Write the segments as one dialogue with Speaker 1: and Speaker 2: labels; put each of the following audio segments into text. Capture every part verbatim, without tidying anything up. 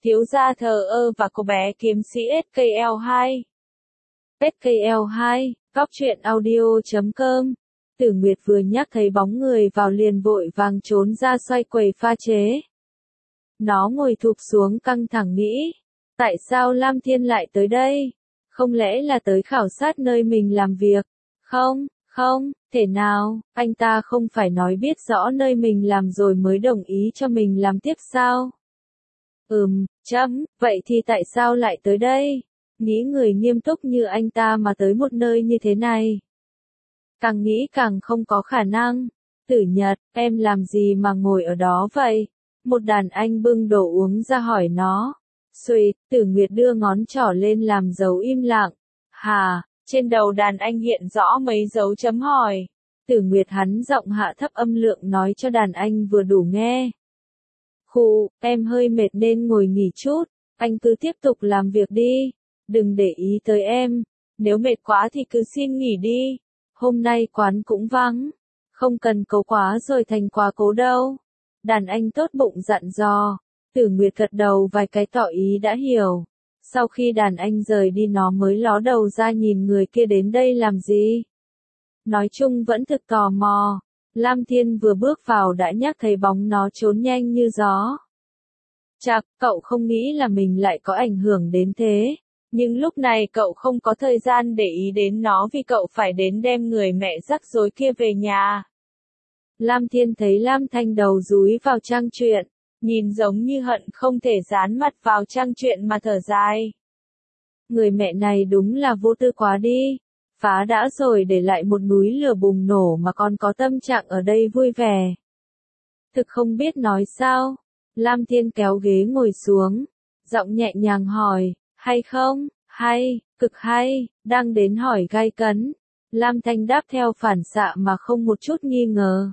Speaker 1: thiếu gia thờ ơ và cô bé kiếm sĩ ét ca lờ hai. ét ca lờ hai, góc truyện audio chấm com. Tử Nguyệt vừa nhắc thấy bóng người vào liền vội vàng trốn ra xoay quầy pha chế. Nó ngồi thụp xuống căng thẳng nghĩ, tại sao Lam Thiên lại tới đây? Không lẽ là tới khảo sát nơi mình làm việc? Không, không, thể nào, anh ta không phải nói biết rõ nơi mình làm rồi mới đồng ý cho mình làm tiếp sao? Ừm, chấm, vậy thì tại sao lại tới đây? Nghĩ người nghiêm túc như anh ta mà tới một nơi như thế này. Càng nghĩ càng không có khả năng. Tử Nhật, em làm gì mà ngồi ở đó vậy? Một đàn anh bưng đồ uống ra hỏi nó. Xuỵt, Tử Nguyệt đưa ngón trỏ lên làm dấu im lặng. Hà, trên đầu đàn anh hiện rõ mấy dấu chấm hỏi. Tử Nguyệt hắn giọng hạ thấp âm lượng nói cho đàn anh vừa đủ nghe. Khụ, em hơi mệt nên ngồi nghỉ chút, anh cứ tiếp tục làm việc đi. Đừng để ý tới em, nếu mệt quá thì cứ xin nghỉ đi. Hôm nay quán cũng vắng, không cần cố quá rồi thành quá cố đâu. Đàn anh tốt bụng dặn dò. Tử Nguyệt gật đầu vài cái tỏ ý đã hiểu. Sau khi đàn anh rời đi nó mới ló đầu ra nhìn người kia đến đây làm gì. Nói chung vẫn thực tò mò. Lam Thiên vừa bước vào đã nhắc thấy bóng nó trốn nhanh như gió. Chạc, cậu không nghĩ là mình lại có ảnh hưởng đến thế. Nhưng lúc này cậu không có thời gian để ý đến nó vì cậu phải đến đem người mẹ rắc rối kia về nhà. Lam Thiên thấy Lam Thanh đầu dúi vào trang truyện, nhìn giống như hận không thể dán mặt vào trang truyện mà thở dài. Người mẹ này đúng là vô tư quá đi, phá đã rồi để lại một núi lửa bùng nổ mà còn có tâm trạng ở đây vui vẻ. Thực không biết nói sao, Lam Thiên kéo ghế ngồi xuống, giọng nhẹ nhàng hỏi. Hay không? Hay, cực hay, đang đến hỏi gay cấn. Lam Thanh đáp theo phản xạ mà không một chút nghi ngờ.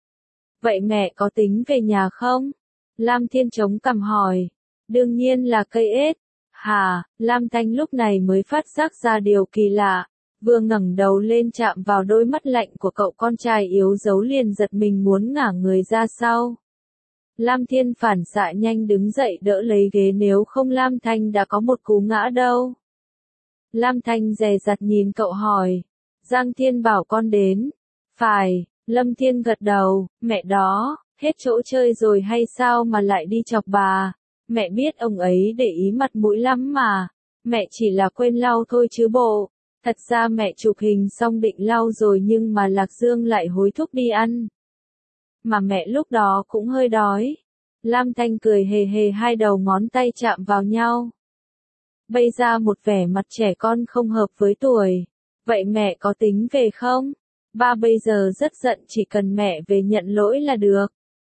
Speaker 1: Vậy mẹ có tính về nhà không? Lam Thiên chống cằm hỏi. Đương nhiên là cây ết. Hà, Lam Thanh lúc này mới phát giác ra điều kỳ lạ. Vừa ngẩng đầu lên chạm vào đôi mắt lạnh của cậu con trai yếu dấu liền giật mình muốn ngả người ra sau. Lam Thiên phản xạ nhanh đứng dậy đỡ lấy ghế nếu không Lam Thanh đã có một cú ngã đâu. Lam Thanh dè dặt nhìn cậu hỏi. Giang Thiên bảo con đến. Phải, Lâm Thiên gật đầu, mẹ đó, hết chỗ chơi rồi hay sao mà lại đi chọc bà. Mẹ biết ông ấy để ý mặt mũi lắm mà. Mẹ chỉ là quên lau thôi chứ bộ. Thật ra mẹ chụp hình xong định lau rồi nhưng mà Lạc Dương lại hối thúc đi ăn. Mà mẹ lúc đó cũng hơi đói. Lam Thanh cười hề hề hai đầu ngón tay chạm vào nhau. Bây ra một vẻ mặt trẻ con không hợp với tuổi. Vậy mẹ có tính về không? Ba bây giờ rất giận chỉ cần mẹ về nhận lỗi là được.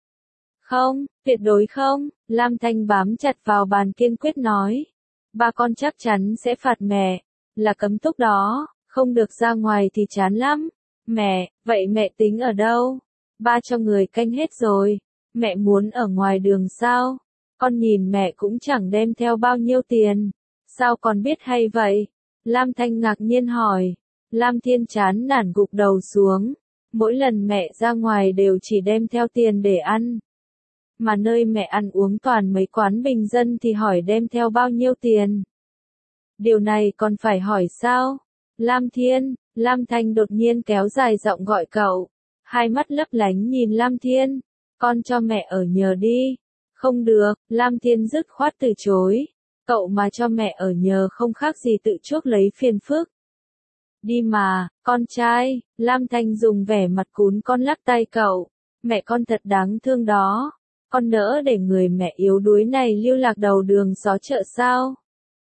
Speaker 1: Không, tuyệt đối không, Lam Thanh bám chặt vào bàn kiên quyết nói. Ba con chắc chắn sẽ phạt mẹ, là cấm túc đó, không được ra ngoài thì chán lắm. Mẹ, vậy mẹ tính ở đâu? Ba cho người canh hết rồi, mẹ muốn ở ngoài đường sao? Con nhìn mẹ cũng chẳng đem theo bao nhiêu tiền, sao con biết hay vậy? Lam Thanh ngạc nhiên hỏi. Lam Thiên chán nản gục đầu xuống, mỗi lần mẹ ra ngoài đều chỉ đem theo tiền để ăn. Mà nơi mẹ ăn uống toàn mấy quán bình dân thì hỏi đem theo bao nhiêu tiền? Điều này còn phải hỏi sao? Lam Thiên, Lam Thanh đột nhiên kéo dài giọng gọi cậu. Hai mắt lấp lánh nhìn Lam Thiên, con cho mẹ ở nhờ đi. Không được, Lam Thiên dứt khoát từ chối. Cậu mà cho mẹ ở nhờ không khác gì tự chuốc lấy phiền phức. Đi mà, con trai, Lam Thanh dùng vẻ mặt cún con lắc tay cậu. Mẹ con thật đáng thương đó. Con nỡ để người mẹ yếu đuối này lưu lạc đầu đường xó chợ sao?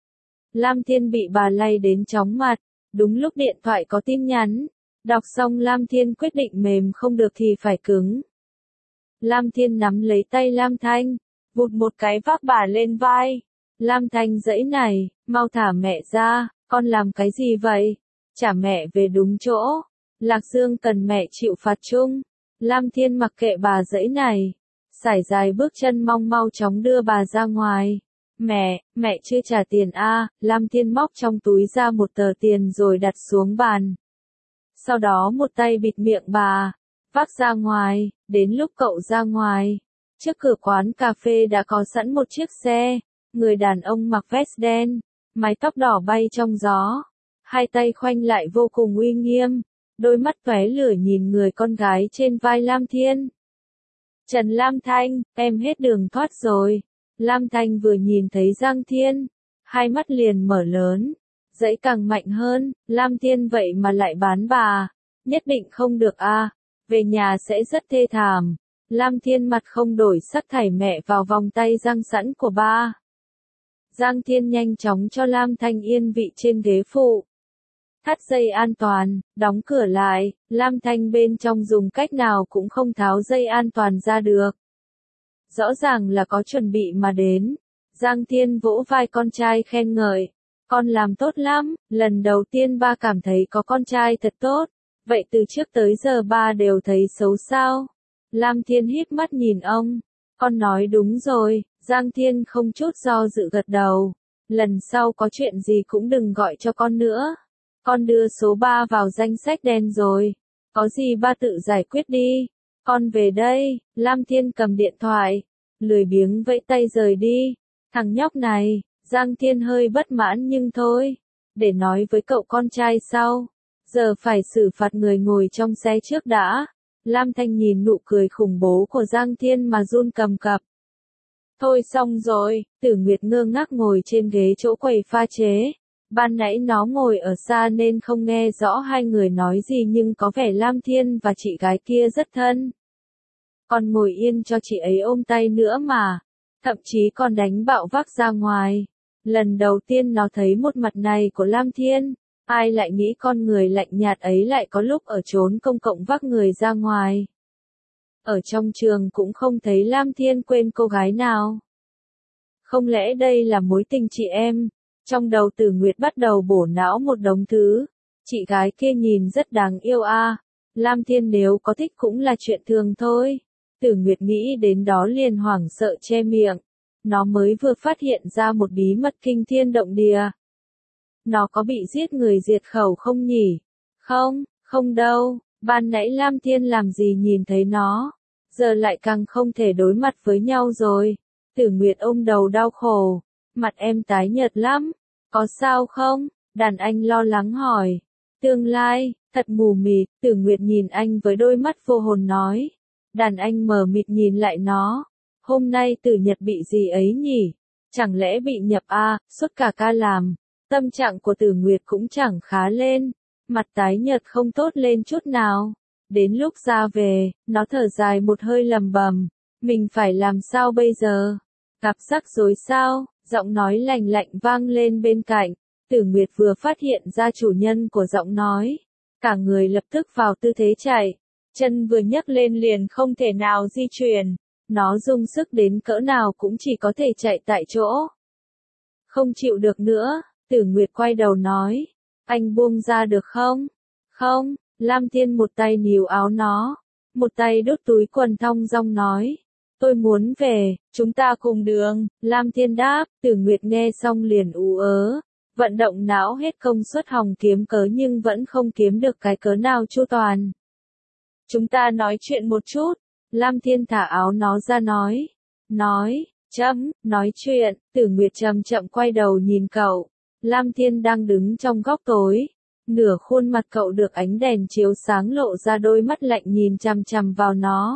Speaker 1: Lam Thiên bị bà lay đến chóng mặt. Đúng lúc điện thoại có tin nhắn. Đọc xong Lam Thiên quyết định mềm không được thì phải cứng. Lam Thiên nắm lấy tay Lam Thanh, vụt một cái vác bà lên vai. Lam Thanh giãy này, mau thả mẹ ra, con làm cái gì vậy? Trả mẹ về đúng chỗ. Lạc Dương cần mẹ chịu phạt chung. Lam Thiên mặc kệ bà giãy này, sải dài bước chân mong mau chóng đưa bà ra ngoài. Mẹ, mẹ chưa trả tiền a? À, Lam Thiên móc trong túi ra một tờ tiền rồi đặt xuống bàn. Sau đó một tay bịt miệng bà, vác ra ngoài. Đến lúc cậu ra ngoài, trước cửa quán cà phê đã có sẵn một chiếc xe. Người đàn ông mặc vest đen, mái tóc đỏ bay trong gió, hai tay khoanh lại vô cùng uy nghiêm, đôi mắt tóe lửa nhìn người con gái trên vai Lam Thiên. Trần Lam Thanh, em hết đường thoát rồi. Lam Thanh vừa nhìn thấy Giang Thiên, hai mắt liền mở lớn, dãy càng mạnh hơn, Lam Thiên vậy mà lại bán bà, nhất định không được a, về nhà sẽ rất thê thảm. Lam Thiên mặt không đổi sắc thảy mẹ vào vòng tay giang sẵn của ba. Giang Thiên nhanh chóng cho Lam Thanh yên vị trên ghế phụ. Thắt dây an toàn, đóng cửa lại, Lam Thanh bên trong dùng cách nào cũng không tháo dây an toàn ra được. Rõ ràng là có chuẩn bị mà đến. Giang Thiên vỗ vai con trai khen ngợi. Con làm tốt lắm, lần đầu tiên ba cảm thấy có con trai thật tốt. Vậy từ trước tới giờ ba đều thấy xấu sao? Lam Thiên híp mắt nhìn ông. Con nói đúng rồi, Giang Thiên không chút do dự gật đầu. Lần sau có chuyện gì cũng đừng gọi cho con nữa. Con đưa số ba vào danh sách đen rồi. Có gì ba tự giải quyết đi. Con về đây. Lam Thiên cầm điện thoại, lười biếng vẫy tay rời đi. Thằng nhóc này, Giang Thiên hơi bất mãn nhưng thôi. Để nói với cậu con trai sau. Giờ phải xử phạt người ngồi trong xe trước đã. Lam Thanh nhìn nụ cười khủng bố của Giang Thiên mà run cầm cập. Thôi xong rồi, Tử Nguyệt ngơ ngác ngồi trên ghế chỗ quầy pha chế. Ban nãy nó ngồi ở xa nên không nghe rõ hai người nói gì nhưng có vẻ Lam Thiên và chị gái kia rất thân. Còn ngồi yên cho chị ấy ôm tay nữa mà. Thậm chí còn đánh bạo vác ra ngoài. Lần đầu tiên nó thấy một mặt này của Lam Thiên. Ai lại nghĩ con người lạnh nhạt ấy lại có lúc ở chốn công cộng vác người ra ngoài. Ở trong trường cũng không thấy Lam Thiên quên cô gái nào. Không lẽ đây là mối tình chị em? Trong đầu Tử Nguyệt bắt đầu bổ não một đống thứ. Chị gái kia nhìn rất đáng yêu a. À. Lam Thiên nếu có thích cũng là chuyện thường thôi. Tử Nguyệt nghĩ đến đó liền hoảng sợ che miệng. Nó mới vừa phát hiện ra một bí mật kinh thiên động địa. Nó có bị giết người diệt khẩu không nhỉ? Không, không đâu. Ban nãy Lam Thiên làm gì nhìn thấy nó. Giờ lại càng không thể đối mặt với nhau rồi. Tử Nguyệt ôm đầu đau khổ. Mặt em tái nhợt lắm. Có sao không? Đàn anh lo lắng hỏi. Tương lai, thật mù mịt. Tử Nguyệt nhìn anh với đôi mắt vô hồn nói. Đàn anh mờ mịt nhìn lại nó. Hôm nay Tử Nhật bị gì ấy nhỉ? Chẳng lẽ bị nhập a, à, suốt cả ca làm. Tâm trạng của Tử Nguyệt cũng chẳng khá lên. Mặt tái nhợt không tốt lên chút nào. Đến lúc ra về, nó thở dài một hơi lầm bầm. Mình phải làm sao bây giờ? Gặp rắc rối sao? Giọng nói lạnh lạnh vang lên bên cạnh. Tử Nguyệt vừa phát hiện ra chủ nhân của giọng nói. Cả người lập tức vào tư thế chạy. Chân vừa nhấc lên liền không thể nào di chuyển. Nó dùng sức đến cỡ nào cũng chỉ có thể chạy tại chỗ. Không chịu được nữa, Tử Nguyệt quay đầu nói. Anh buông ra được không? Không, Lam Thiên một tay níu áo nó. Một tay đút túi quần thong dong nói. Tôi muốn về, chúng ta cùng đường. Lam Thiên đáp, Tử Nguyệt nghe xong liền ú ớ. Vận động não hết công suất hòng kiếm cớ nhưng vẫn không kiếm được cái cớ nào chu toàn. Chúng ta nói chuyện một chút. Lam Thiên thả áo nó ra nói. Nói, chấm, nói chuyện. Tử Nguyệt chậm chậm quay đầu nhìn cậu. Lam Thiên đang đứng trong góc tối. Nửa khuôn mặt cậu được ánh đèn chiếu sáng lộ ra đôi mắt lạnh nhìn chằm chằm vào nó.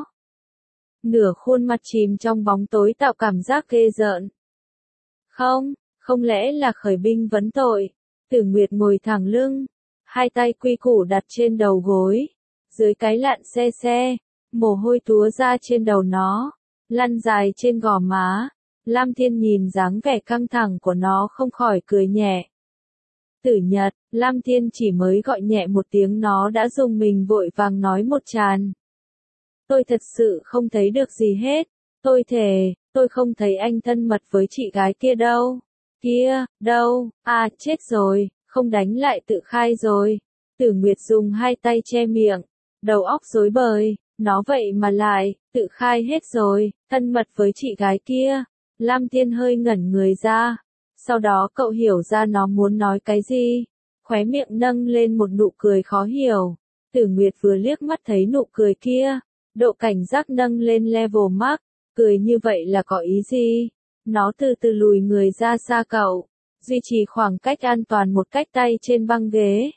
Speaker 1: Nửa khuôn mặt chìm trong bóng tối tạo cảm giác ghê rợn. Không, không lẽ là khởi binh vấn tội. Tử Nguyệt ngồi thẳng lưng. Hai tay quy củ đặt trên đầu gối. Dưới cái lạn xe xe. Mồ hôi túa ra trên đầu nó. Lăn dài trên gò má. Lam Thiên nhìn dáng vẻ căng thẳng của nó không khỏi cười nhẹ. Tử Nhật, Lam Thiên chỉ mới gọi nhẹ một tiếng nó đã dùng mình vội vàng nói một tràn. Tôi thật sự không thấy được gì hết. Tôi thề, tôi không thấy anh thân mật với chị gái kia đâu. Kia, đâu, à chết rồi, không đánh lại tự khai rồi. Tử Nguyệt dùng hai tay che miệng, đầu óc rối bời, nó vậy mà lại, tự khai hết rồi, thân mật với chị gái kia. Lam Thiên hơi ngẩn người ra. Sau đó cậu hiểu ra nó muốn nói cái gì. Khóe miệng nâng lên một nụ cười khó hiểu. Tử Nguyệt vừa liếc mắt thấy nụ cười kia. Độ cảnh giác nâng lên level max. Cười như vậy là có ý gì? Nó từ từ lùi người ra xa cậu, duy trì khoảng cách an toàn một cách tay trên băng ghế.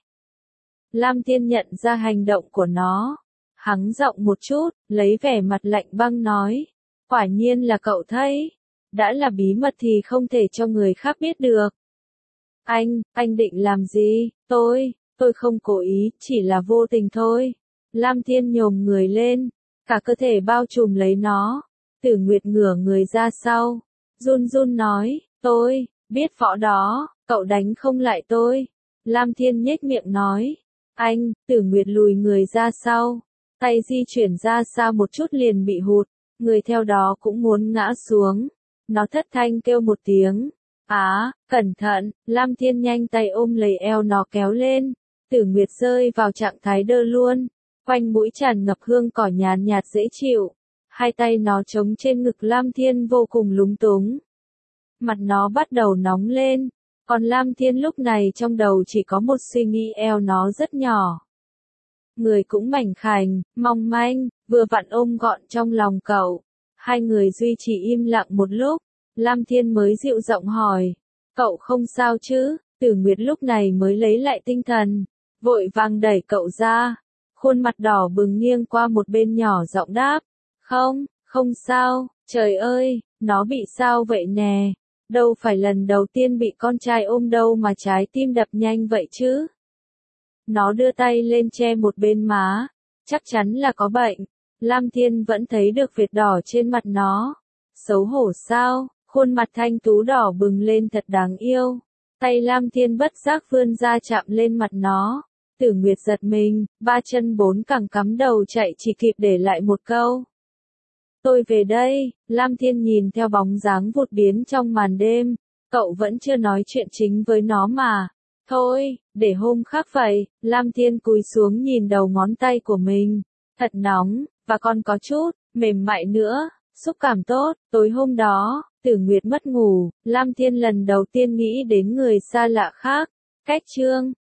Speaker 1: Lam Thiên nhận ra hành động của nó. Hắng giọng một chút, lấy vẻ mặt lạnh băng nói. Quả nhiên là cậu thấy. Đã là bí mật thì không thể cho người khác biết được. Anh, anh định làm gì? Tôi, tôi không cố ý, chỉ là vô tình thôi. Lam Thiên nhổm người lên, cả cơ thể bao trùm lấy nó. Tử Nguyệt ngửa người ra sau, run run nói, tôi, biết võ đó, cậu đánh không lại tôi. Lam Thiên nhếch miệng nói, anh, Tử Nguyệt lùi người ra sau, tay di chuyển ra xa một chút liền bị hụt, người theo đó cũng muốn ngã xuống. Nó thất thanh kêu một tiếng, á, cẩn thận, Lam Thiên nhanh tay ôm lấy eo nó kéo lên, Tử Nguyệt rơi vào trạng thái đơ luôn, quanh mũi tràn ngập hương cỏ nhàn nhạt dễ chịu, hai tay nó chống trên ngực Lam Thiên vô cùng lúng túng. Mặt nó bắt đầu nóng lên, còn Lam Thiên lúc này trong đầu chỉ có một suy nghĩ eo nó rất nhỏ. Người cũng mảnh khảnh, mong manh, vừa vặn ôm gọn trong lòng cậu. Hai người duy trì im lặng một lúc, Lam Thiên mới dịu giọng hỏi, cậu không sao chứ? Tử Nguyệt lúc này mới lấy lại tinh thần, vội vàng đẩy cậu ra, khuôn mặt đỏ bừng nghiêng qua một bên nhỏ giọng đáp, không, không sao, trời ơi, nó bị sao vậy nè, đâu phải lần đầu tiên bị con trai ôm đâu mà trái tim đập nhanh vậy chứ. Nó đưa tay lên che một bên má, chắc chắn là có bệnh. Lam Thiên vẫn thấy được vệt đỏ trên mặt nó. Xấu hổ sao, khuôn mặt thanh tú đỏ bừng lên thật đáng yêu. Tay Lam Thiên bất giác vươn ra chạm lên mặt nó. Tử Nguyệt giật mình, ba chân bốn cẳng cắm đầu chạy chỉ kịp để lại một câu. Tôi về đây. Lam Thiên nhìn theo bóng dáng vụt biến trong màn đêm. Cậu vẫn chưa nói chuyện chính với nó mà. Thôi, để hôm khác vậy. Lam Thiên cúi xuống nhìn đầu ngón tay của mình. Thật nóng, và còn có chút, mềm mại nữa, xúc cảm tốt. Tối hôm đó, Tử Nguyệt mất ngủ, Lam Thiên lần đầu tiên nghĩ đến người xa lạ khác. Cách chương